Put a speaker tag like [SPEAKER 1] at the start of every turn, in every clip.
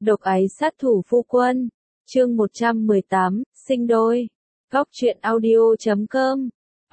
[SPEAKER 1] Độc ái sát thủ phu quân. Chương 118, sinh đôi. Góc truyện audio.com.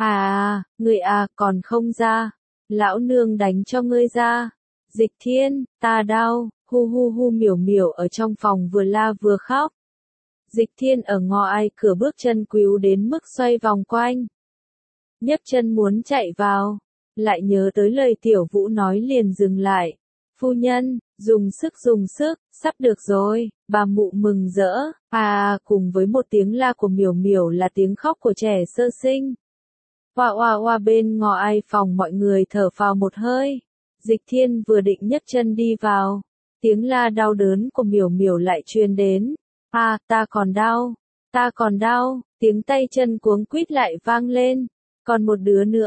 [SPEAKER 1] Người còn không ra. Lão nương đánh cho ngươi ra. Dịch Thiên, ta đau, hu hu hu. Miểu miểu ở trong phòng vừa la vừa khóc. Dịch Thiên ở ngõ ai cửa bước chân quíu đến mức xoay vòng quanh. Nhấc chân muốn chạy vào, lại nhớ tới lời Tiểu Vũ nói liền dừng lại. Phu nhân, dùng sức, sắp được rồi. Bà mụ mừng rỡ, cùng với một tiếng la của miểu miểu là tiếng khóc của trẻ sơ sinh. Oa bên ngõ ai phòng mọi người thở phào một hơi. Dịch Thiên vừa định nhấc chân đi vào, tiếng la đau đớn của miểu miểu lại truyền đến. Ta còn đau, tiếng tay chân cuống quýt lại vang lên. Còn một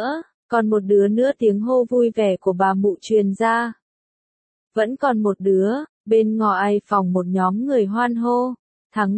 [SPEAKER 1] đứa nữa, tiếng hô vui vẻ của bà mụ truyền ra. Vẫn còn một đứa, bên ngõ ai phòng một nhóm người hoan hô. Thắng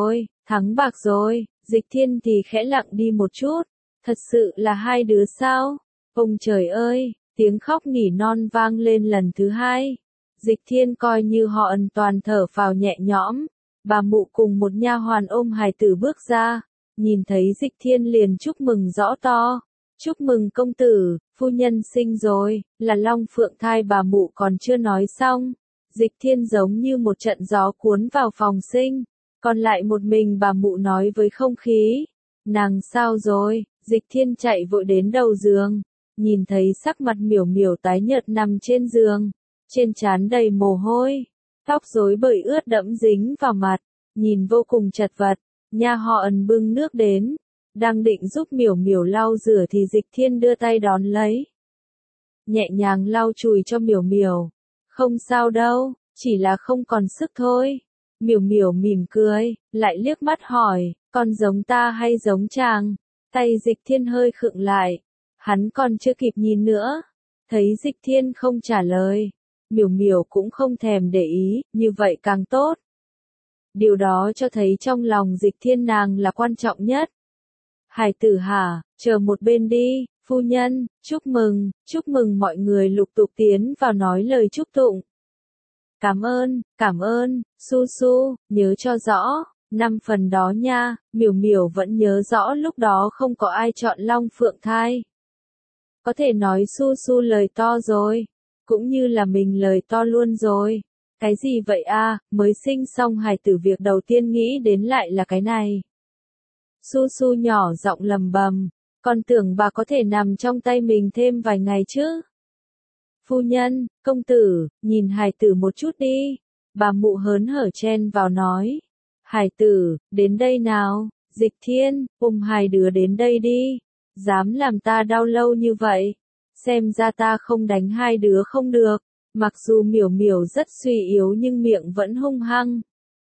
[SPEAKER 1] bạc rồi, Dịch Thiên thì khẽ lặng đi một chút. Thật sự là hai đứa sao? Ông trời ơi, tiếng khóc nỉ non vang lên lần thứ hai. Dịch Thiên coi như họ ẩn toàn thở phào nhẹ nhõm. Bà mụ cùng một nha hoàn ôm hài tử bước ra, nhìn thấy Dịch Thiên liền chúc mừng rõ to. Chúc mừng công tử, phu nhân sinh rồi, là long phượng thai. Bà mụ còn chưa nói xong, Dịch Thiên giống như một trận gió cuốn vào phòng sinh, còn lại một mình bà mụ nói với không khí. Nàng sao rồi? Dịch Thiên chạy vội đến đầu giường, nhìn thấy sắc mặt miểu miểu tái nhợt nằm trên giường, trên trán đầy mồ hôi, tóc rối bời ướt đẫm dính vào mặt, nhìn vô cùng chật vật. Nha họ ẩn bưng nước đến, đang định giúp miểu miểu lau rửa thì Dịch Thiên đưa tay đón lấy, nhẹ nhàng lau chùi cho miểu miểu. Không sao đâu, chỉ là không còn sức thôi. Miểu miểu mỉm cười, lại liếc mắt hỏi, con giống ta hay giống chàng? Tay Dịch Thiên hơi khựng lại, hắn còn chưa kịp nhìn nữa, thấy Dịch Thiên không trả lời, miểu miểu cũng không thèm để ý, như vậy càng tốt. Điều đó cho thấy trong lòng Dịch Thiên nàng là quan trọng nhất. Hải tử hả, chờ một bên đi, phu nhân, chúc mừng. Mọi người lục tục tiến vào nói lời chúc tụng. Cảm ơn, su, nhớ cho rõ, 5 phần đó nha. Miểu miểu vẫn nhớ rõ lúc đó không có ai chọn long phượng thai. Có thể nói su lời to rồi, cũng như là mình lời to luôn rồi. Cái gì vậy mới sinh xong hài tử việc đầu tiên nghĩ đến lại là cái này. Su nhỏ giọng lầm bầm, con tưởng bà có thể nằm trong tay mình thêm vài ngày chứ. Phu nhân, công tử, nhìn hài tử một chút đi. Bà mụ hớn hở chen vào nói. Hài tử, đến đây nào. Dịch Thiên, ôm hai đứa đến đây đi. Dám làm ta đau lâu như vậy. Xem ra ta không đánh hai đứa không được. Mặc dù miểu miểu rất suy yếu nhưng miệng vẫn hung hăng,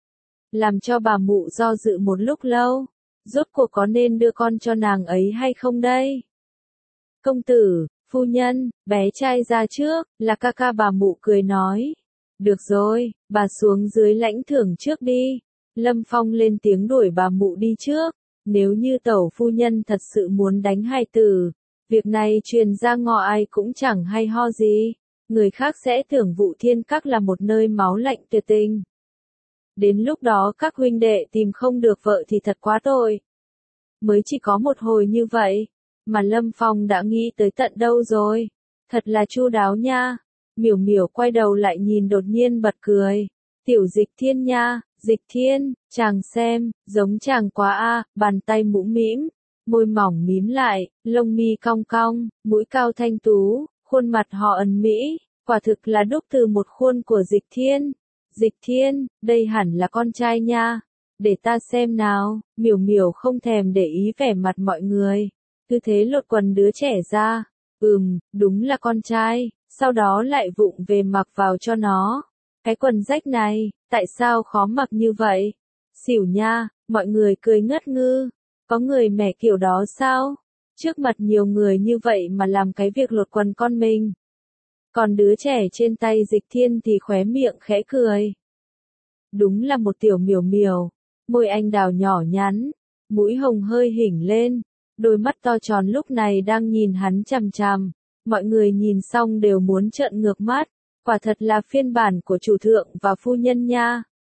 [SPEAKER 1] làm cho bà mụ do dự một lúc lâu. Rốt cuộc có nên đưa con cho nàng ấy hay không đây? Công tử, phu nhân, bé trai ra trước, là ca. Bà mụ cười nói. Được rồi, bà xuống dưới lãnh thưởng trước đi. Lâm Phong lên tiếng đuổi bà mụ đi trước. Nếu như tẩu phu nhân thật sự muốn đánh hài tử, việc này truyền ra ngõ ai cũng chẳng hay ho gì. Người khác sẽ tưởng Vũ Thiên Các là một nơi máu lạnh tuyệt tình. Đến lúc đó các huynh đệ tìm không được vợ thì thật quá tội. Mới chỉ có một hồi như vậy, mà Lâm Phong đã nghĩ tới tận đâu rồi. Thật là chu đáo nha. Miểu miểu quay đầu lại nhìn đột nhiên bật cười. Tiểu Dịch Thiên nha, Dịch Thiên, chàng xem, giống chàng quá bàn tay mũm mĩm, môi mỏng mím lại, lông mi cong cong, mũi cao thanh tú, khuôn mặt họ ẩn mỹ, quả thực là đúc từ một khuôn của Dịch Thiên. Dịch Thiên, đây hẳn là con trai nha. Để ta xem nào. Miểu miểu không thèm để ý vẻ mặt mọi người, cứ thế lột quần đứa trẻ ra. Đúng là con trai. Sau đó lại vụng về mặc vào cho nó. Cái quần rách này, tại sao khó mặc như vậy? Xỉu nha, mọi người cười ngất ngư. Có người mẹ kiểu đó sao? Trước mặt nhiều người như vậy mà làm cái việc lột quần con mình. Còn đứa trẻ trên tay Dịch Thiên thì khóe miệng khẽ cười. Đúng là một tiểu miểu miểu. Môi anh đào nhỏ nhắn, mũi hồng hơi hỉnh lên, đôi mắt to tròn lúc này đang nhìn hắn chằm chằm. Mọi người nhìn xong đều muốn trợn ngược mắt. Quả thật là phiên bản của chủ thượng và phu nhân nha.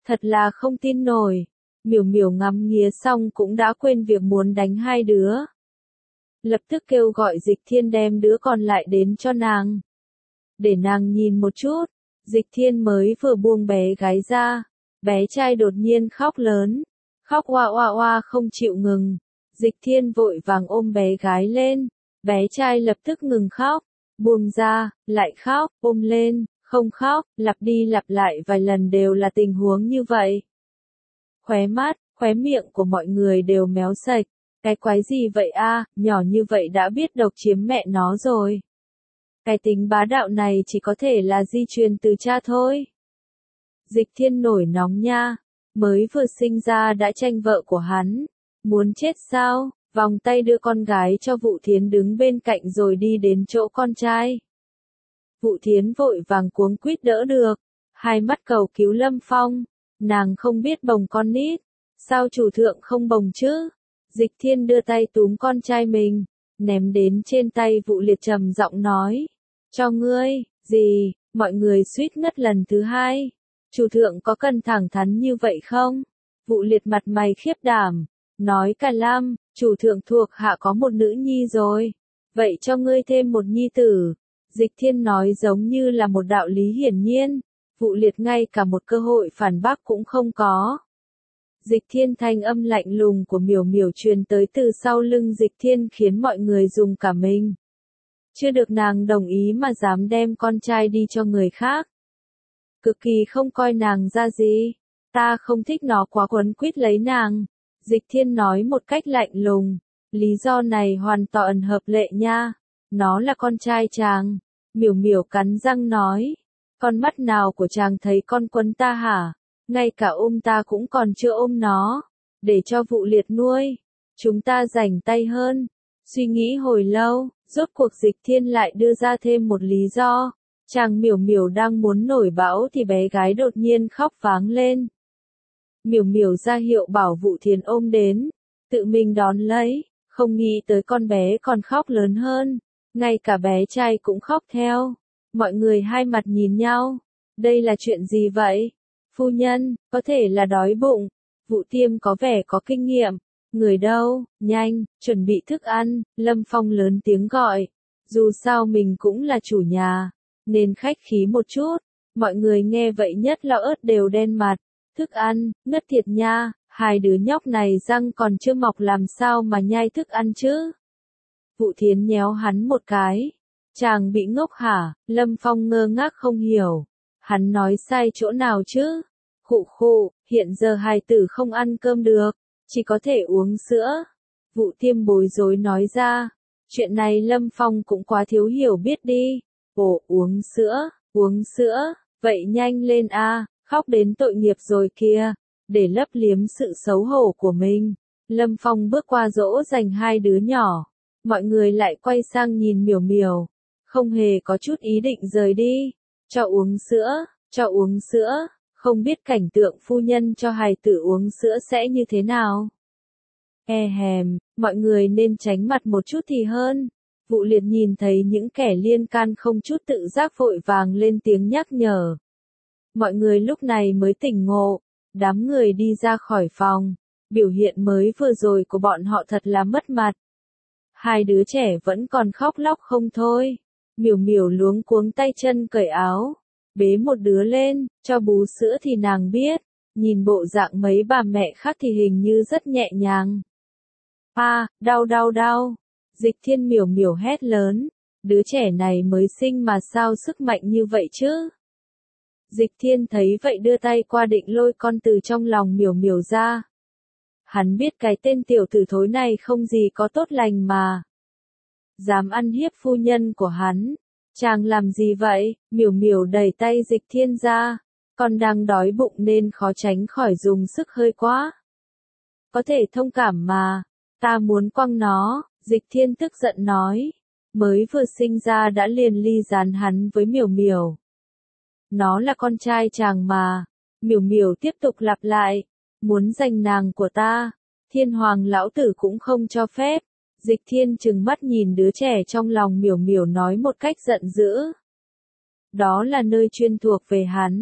[SPEAKER 1] Thật là không tin nổi. Miểu miểu ngắm nghía xong cũng đã quên việc muốn đánh hai đứa. Lập tức kêu gọi Dịch Thiên đem đứa còn lại đến cho nàng. Để nàng nhìn một chút. Dịch Thiên mới vừa buông bé gái ra. Bé trai đột nhiên khóc lớn. Khóc oa oa oa không chịu ngừng. Dịch Thiên vội vàng ôm bé gái lên. Bé trai lập tức ngừng khóc. Buông ra, lại khóc, ôm lên, không khóc, lặp đi lặp lại vài lần đều là tình huống như vậy. Khóe mắt, khóe miệng của mọi người đều méo sạch. Cái quái gì vậy a, nhỏ như vậy đã biết độc chiếm mẹ nó rồi. Cái tính bá đạo này chỉ có thể là di truyền từ cha thôi. Dịch Thiên nổi nóng nha, mới vừa sinh ra đã tranh vợ của hắn. Muốn chết sao? Vòng tay đưa con gái cho Vũ Thiến đứng bên cạnh rồi đi đến chỗ con trai. Vũ Thiến vội vàng cuống quýt đỡ được, hai mắt cầu cứu Lâm Phong, nàng không biết bồng con nít, sao chủ thượng không bồng chứ? Dịch Thiên đưa tay túm con trai mình, ném đến trên tay Vũ Liệt trầm giọng nói, cho ngươi, gì, mọi người suýt ngất lần thứ hai, chủ thượng có cần thẳng thắn như vậy không? Vũ Liệt mặt mày khiếp đảm, nói cả lam, chủ thượng thuộc hạ có một nữ nhi rồi, vậy cho ngươi thêm một nhi tử. Dịch Thiên nói giống như là một đạo lý hiển nhiên, Vũ Liệt ngay cả một cơ hội phản bác cũng không có. Dịch Thiên thanh âm lạnh lùng của miểu miểu truyền tới từ sau lưng Dịch Thiên khiến mọi người dùng cả mình. Chưa được nàng đồng ý mà dám đem con trai đi cho người khác. Cực kỳ không coi nàng ra gì, ta không thích nó quá quấn quýt lấy nàng. Dịch Thiên nói một cách lạnh lùng, lý do này hoàn toàn hợp lệ nha, nó là con trai chàng. Miểu miểu cắn răng nói, con mắt nào của chàng thấy con quấn ta hả, ngay cả ôm ta cũng còn chưa ôm nó, để cho Vũ Liệt nuôi, chúng ta rảnh tay hơn. Suy nghĩ hồi lâu, rốt cuộc Dịch Thiên lại đưa ra thêm một lý do, chàng miểu miểu đang muốn nổi bão thì bé gái đột nhiên khóc váng lên. Miểu miểu ra hiệu bảo Vũ Thiến ôm đến, tự mình đón lấy, không nghĩ tới con bé còn khóc lớn hơn, ngay cả bé trai cũng khóc theo. Mọi người hai mặt nhìn nhau, đây là chuyện gì vậy? Phu nhân, có thể là đói bụng. Vũ Tiêm có vẻ có kinh nghiệm, người đâu, nhanh, chuẩn bị thức ăn. Lâm Phong lớn tiếng gọi, dù sao mình cũng là chủ nhà, nên khách khí một chút. Mọi người nghe vậy nhất là ớt đều đen mặt. Thức ăn, ngất thiệt nha, hai đứa nhóc này răng còn chưa mọc làm sao mà nhai thức ăn chứ? Vũ Thiến nhéo hắn một cái. Chàng bị ngốc hả? Lâm Phong ngơ ngác không hiểu. Hắn nói sai chỗ nào chứ? Khụ khụ, hiện giờ hài tử không ăn cơm được, chỉ có thể uống sữa. Vũ Tiêm bối rối nói ra. Chuyện này Lâm Phong cũng quá thiếu hiểu biết đi. Ồ, uống sữa, vậy nhanh lên a, khóc đến tội nghiệp rồi kia. Để lấp liếm sự xấu hổ của mình, Lâm Phong bước qua dỗ dành hai đứa nhỏ. Mọi người lại quay sang nhìn miểu miểu, không hề có chút ý định rời đi. Cho uống sữa, không biết cảnh tượng phu nhân cho hài tử uống sữa sẽ như thế nào. Mọi người nên tránh mặt một chút thì hơn. Vũ Liệt nhìn thấy những kẻ liên can không chút tự giác vội vàng lên tiếng nhắc nhở. Mọi người lúc này mới tỉnh ngộ, đám người đi ra khỏi phòng, biểu hiện mới vừa rồi của bọn họ thật là mất mặt. Hai đứa trẻ vẫn còn khóc lóc không thôi. Miểu miểu luống cuống tay chân cởi áo, bế một đứa lên, cho bú sữa thì nàng biết, nhìn bộ dạng mấy bà mẹ khác thì hình như rất nhẹ nhàng. Đau. Dịch Thiên miểu miểu hét lớn, đứa trẻ này mới sinh mà sao sức mạnh như vậy chứ? Dịch Thiên thấy vậy đưa tay qua định lôi con từ trong lòng miểu miểu ra. Hắn biết cái tên tiểu tử thối này không gì có tốt lành mà. Dám ăn hiếp phu nhân của hắn. Chàng làm gì vậy? Miểu miểu đẩy tay Dịch Thiên ra. Con đang đói bụng nên khó tránh khỏi dùng sức hơi quá. Có thể thông cảm mà. Ta muốn quăng nó. Dịch Thiên tức giận nói. Mới vừa sinh ra đã liền ly gián hắn với miểu miểu. Nó là con trai chàng mà. Miểu miểu tiếp tục lặp lại. Muốn giành nàng của ta. Thiên hoàng lão tử cũng không cho phép. Dịch Thiên trừng mắt nhìn đứa trẻ trong lòng miểu miểu nói một cách giận dữ. Đó là nơi chuyên thuộc về hắn.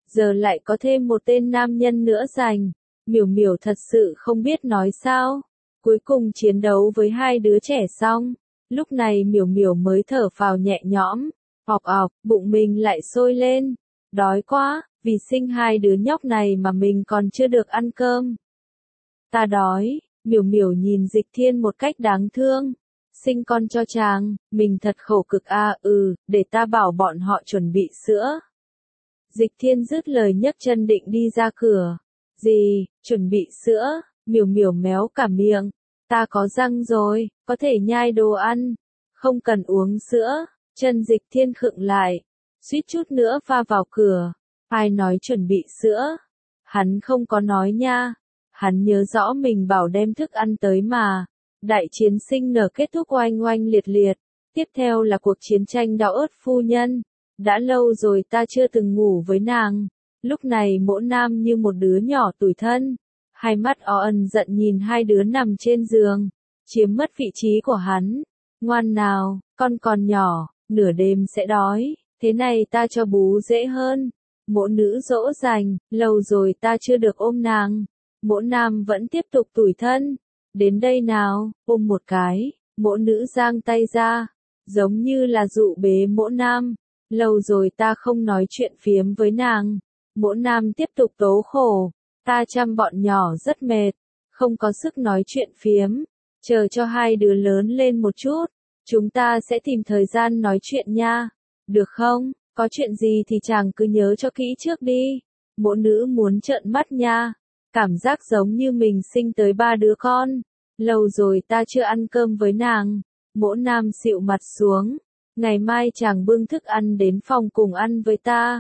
[SPEAKER 1] giờ lại có thêm một tên nam nhân nữa giành. Miểu Miểu thật sự không biết nói sao. Cuối cùng chiến đấu với hai đứa trẻ xong, lúc này Miểu Miểu mới thở phào nhẹ nhõm. Ọc ọc, bụng mình lại sôi lên. Đói quá, vì sinh hai đứa nhóc này mà mình còn chưa được ăn cơm. Ta đói. Miểu Miểu nhìn Dịch Thiên một cách đáng thương. Sinh con cho chàng, mình thật khổ cực à. Để ta bảo bọn họ chuẩn bị sữa. Dịch Thiên dứt lời nhấc chân định đi ra cửa. Gì, chuẩn bị sữa? Miểu Miểu méo cả miệng. Ta có răng rồi, có thể nhai đồ ăn. Không cần uống sữa. Chân Dịch Thiên khựng lại. Suýt chút nữa va vào cửa. Ai nói chuẩn bị sữa? Hắn không có nói nha. Hắn nhớ rõ mình bảo đem thức ăn tới mà. Đại chiến sinh nở kết thúc oanh oanh liệt liệt. Tiếp theo là cuộc chiến tranh đau ớt phu nhân. Đã lâu rồi ta chưa từng ngủ với nàng. Lúc này Mỗ Nam như một đứa nhỏ tủi thân. Hai mắt ẩn giận nhìn hai đứa nằm trên giường. Chiếm mất vị trí của hắn. Ngoan nào, con còn nhỏ, nửa đêm sẽ đói. Thế này ta cho bú dễ hơn. Mỗ Nữ dỗ dành, lâu rồi ta chưa được ôm nàng. Mỗ Nam vẫn tiếp tục tủi thân. Đến đây nào, ôm một cái. Mỗ Nữ giang tay ra. Giống như là dụ bế Mỗ Nam. Lâu rồi ta không nói chuyện phiếm với nàng. Mỗ Nam tiếp tục tố khổ. Ta chăm bọn nhỏ rất mệt. Không có sức nói chuyện phiếm. Chờ cho hai đứa lớn lên một chút. Chúng ta sẽ tìm thời gian nói chuyện nha. Được không? Có chuyện gì thì chàng cứ nhớ cho kỹ trước đi. Mỗ Nữ muốn trợn mắt nha. Cảm giác giống như mình sinh tới 3 đứa con. Lâu rồi ta chưa ăn cơm với nàng. Mỗ Nam xịu mặt xuống. Ngày mai chàng bưng thức ăn đến phòng cùng ăn với ta.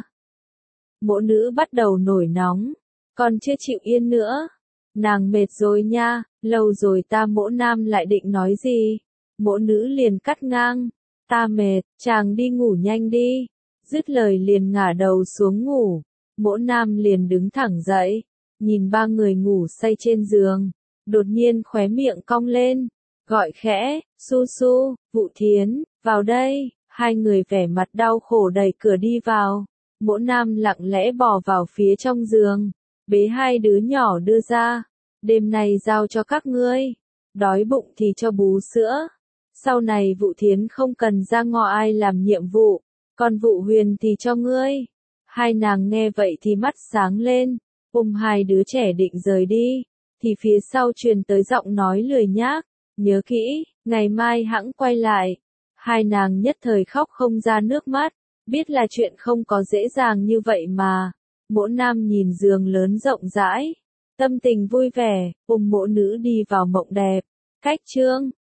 [SPEAKER 1] Mỗ Nữ bắt đầu nổi nóng. Còn chưa chịu yên nữa. Nàng mệt rồi nha. Lâu rồi ta. Mỗ Nam lại định nói gì. Mỗ Nữ liền cắt ngang. Ta mệt, chàng đi ngủ nhanh đi. Dứt lời liền ngả đầu xuống ngủ. Mỗ Nam liền đứng thẳng dậy. Nhìn ba người ngủ say trên giường. Đột nhiên khóe miệng cong lên. Gọi khẽ, Su Su, Vũ Thiến, vào đây. Hai người vẻ mặt đau khổ đẩy cửa đi vào. Mỗ Nam lặng lẽ bò vào phía trong giường. Bế hai đứa nhỏ đưa ra. Đêm nay giao cho các ngươi. Đói bụng thì cho bú sữa. Sau này Vũ Thiến không cần ra ngoài làm nhiệm vụ. Còn Vũ Huyền thì cho ngươi. Hai nàng nghe vậy thì mắt sáng lên. Ôm hai đứa trẻ định rời đi. Thì phía sau truyền tới giọng nói lười nhác. Nhớ kỹ, ngày mai hẵng quay lại. Hai nàng nhất thời khóc không ra nước mắt. Biết là chuyện không có dễ dàng như vậy mà. Mỗ Nam nhìn giường lớn rộng rãi. Tâm tình vui vẻ, ôm Mỗ Nữ đi vào mộng đẹp. Cách chương